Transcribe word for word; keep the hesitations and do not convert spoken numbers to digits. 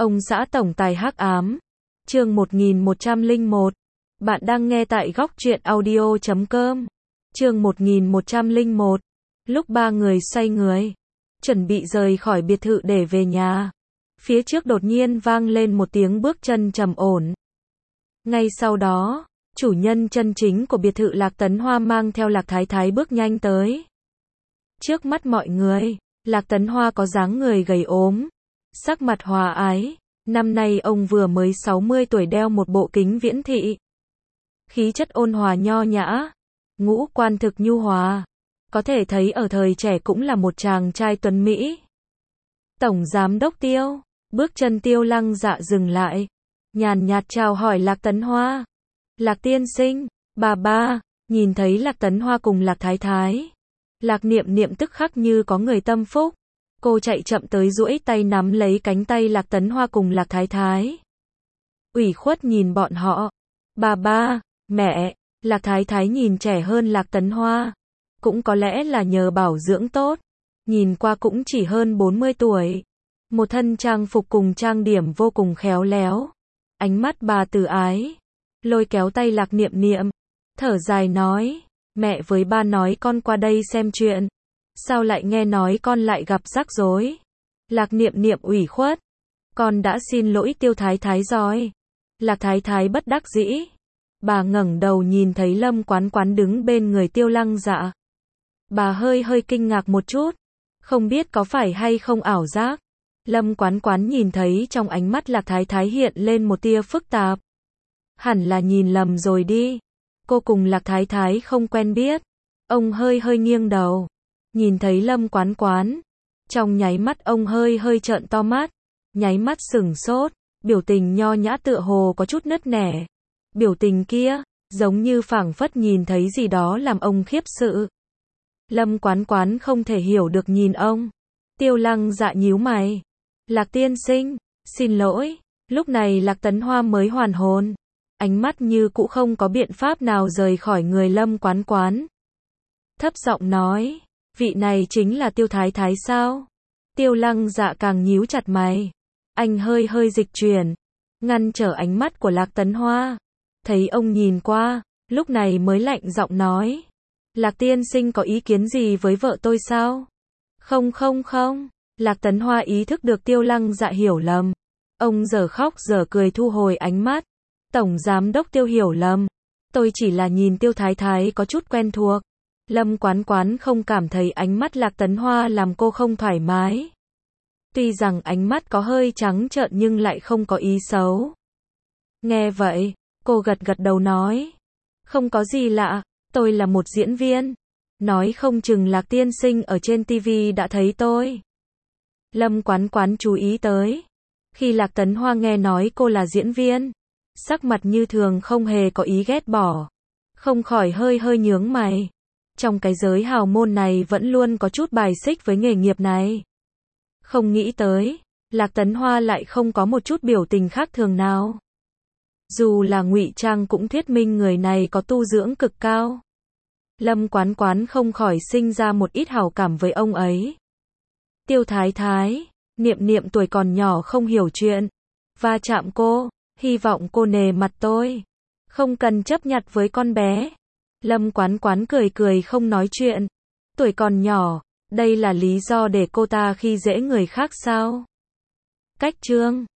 Ông xã tổng tài hắc ám. Chương một nghìn một trăm lẻ một. Bạn đang nghe tại góc truyện audio chấm com. Chương một nghìn một trăm lẻ một. Lúc ba người xoay người, chuẩn bị rời khỏi biệt thự để về nhà, phía trước đột nhiên vang lên một tiếng bước chân trầm ổn. Ngay sau đó, chủ nhân chân chính của biệt thự Lạc Tấn Hoa mang theo Lạc Thái Thái bước nhanh tới. Trước mắt mọi người, Lạc Tấn Hoa có dáng người gầy ốm, sắc mặt hòa ái. Năm nay ông vừa mới sáu mươi tuổi, đeo một bộ kính viễn thị. Khí chất ôn hòa nho nhã, ngũ quan thực nhu hòa. Có thể thấy ở thời trẻ cũng là một chàng trai tuấn Mỹ. Tổng giám đốc Tiêu, bước chân Tiêu Lăng Dạ dừng lại, nhàn nhạt chào hỏi Lạc Tấn Hoa. Lạc tiên sinh, bà ba, nhìn thấy Lạc Tấn Hoa cùng Lạc Thái Thái. Lạc Niệm Niệm tức khắc như có người tâm phúc. Cô chạy chậm tới duỗi tay nắm lấy cánh tay Lạc Tấn Hoa cùng Lạc Thái Thái. Ủy khuất nhìn bọn họ. Bà ba, mẹ, Lạc Thái Thái nhìn trẻ hơn Lạc Tấn Hoa. Cũng có lẽ là nhờ bảo dưỡng tốt. Nhìn qua cũng chỉ hơn bốn mươi tuổi. Một thân trang phục cùng trang điểm vô cùng khéo léo. Ánh mắt bà từ ái. Lôi kéo tay Lạc Niệm Niệm. Thở dài nói. Mẹ với ba nói con qua đây xem chuyện. Sao lại nghe nói con lại gặp rắc rối? Lạc Niệm Niệm ủy khuất. Con đã xin lỗi Tiêu Thái Thái rồi. Lạc Thái Thái bất đắc dĩ. Bà ngẩng đầu nhìn thấy Lâm Quán Quán đứng bên người Tiêu Lăng Dạ. Bà hơi hơi kinh ngạc một chút. Không biết có phải hay không ảo giác. Lâm Quán Quán nhìn thấy trong ánh mắt Lạc Thái Thái hiện lên một tia phức tạp. Hẳn là nhìn lầm rồi đi. Cô cùng Lạc Thái Thái không quen biết. Ông hơi hơi nghiêng đầu. Nhìn thấy Lâm Quán Quán. Trong nháy mắt ông hơi hơi trợn to mắt. Nháy mắt sửng sốt. Biểu tình nho nhã tựa hồ có chút nứt nẻ. Biểu tình kia, giống như phảng phất nhìn thấy gì đó làm ông khiếp sợ. Lâm Quán Quán không thể hiểu được nhìn ông. Tiêu Lăng Dạ nhíu mày. Lạc tiên sinh, xin lỗi. Lúc này Lạc Tấn Hoa mới hoàn hồn. Ánh mắt như cũ không có biện pháp nào rời khỏi người Lâm Quán Quán. Thấp giọng nói. Vị này chính là Tiêu Thái Thái sao? Tiêu Lăng Dạ càng nhíu chặt mày. Anh hơi hơi dịch chuyển, ngăn trở ánh mắt của Lạc Tấn Hoa. Thấy ông nhìn qua, lúc này mới lạnh giọng nói. Lạc tiên sinh có ý kiến gì với vợ tôi sao? Không không không. Lạc Tấn Hoa ý thức được Tiêu Lăng Dạ hiểu lầm. Ông giờ khóc giờ cười thu hồi ánh mắt. Tổng giám đốc Tiêu hiểu lầm. Tôi chỉ là nhìn Tiêu Thái Thái có chút quen thuộc. Lâm Quán Quán không cảm thấy ánh mắt Lạc Tấn Hoa làm cô không thoải mái. Tuy rằng ánh mắt có hơi trắng trợn nhưng lại không có ý xấu. Nghe vậy, cô gật gật đầu nói. Không có gì lạ, tôi là một diễn viên. Nói không chừng Lạc tiên sinh ở trên ti vi đã thấy tôi. Lâm Quán Quán chú ý tới. Khi Lạc Tấn Hoa nghe nói cô là diễn viên, sắc mặt như thường không hề có ý ghét bỏ. Không khỏi hơi hơi nhướng mày. Trong cái giới hào môn này vẫn luôn có chút bài xích với nghề nghiệp này. Không nghĩ tới, Lạc Tấn Hoa lại không có một chút biểu tình khác thường nào. Dù là ngụy trang cũng thuyết minh người này có tu dưỡng cực cao. Lâm Quán Quán không khỏi sinh ra một ít hảo cảm với ông ấy. Tiêu Thái Thái, Niệm Niệm tuổi còn nhỏ không hiểu chuyện. Va chạm cô, hy vọng cô nề mặt tôi. Không cần chấp nhặt với con bé. Lâm Quán Quán cười cười không nói chuyện. Tuổi còn nhỏ, đây là lý do để cô ta khi dễ người khác sao? Cách chương